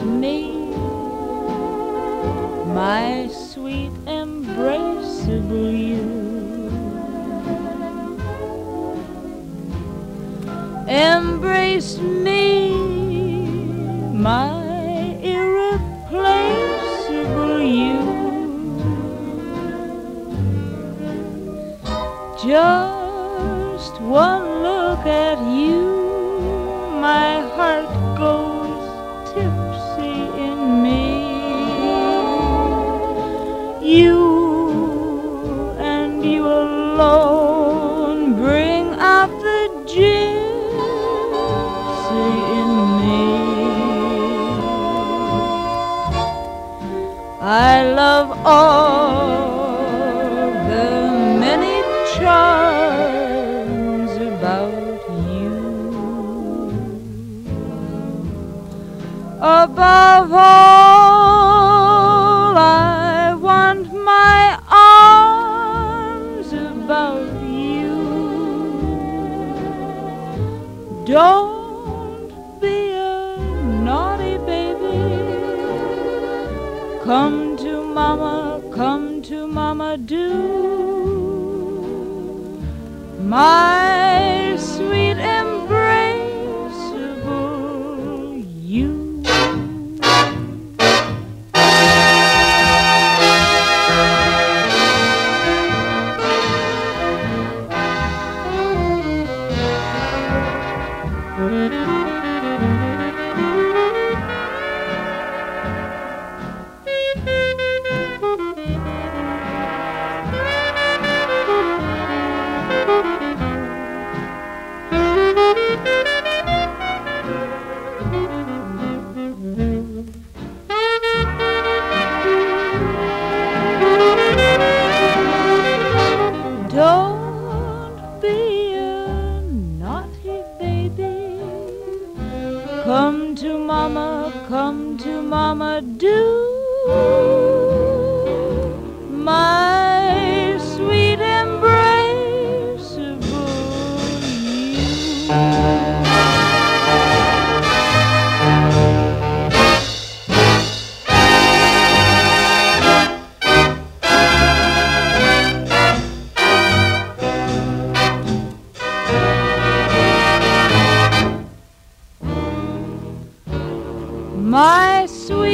me, my sweet embraceable you. Embrace me, my irreplaceable you. Just one look at you, my heart goes tipsy in me. You and you alone bring out the gypsy in me. I love all the many charms about you. Above all, I want my arms about you. Don't be a naughty baby. Come to mama, do. My sweet embraceable you. Don't be a naughty baby. Come to mama, do. My sweet embraceable you. My sweet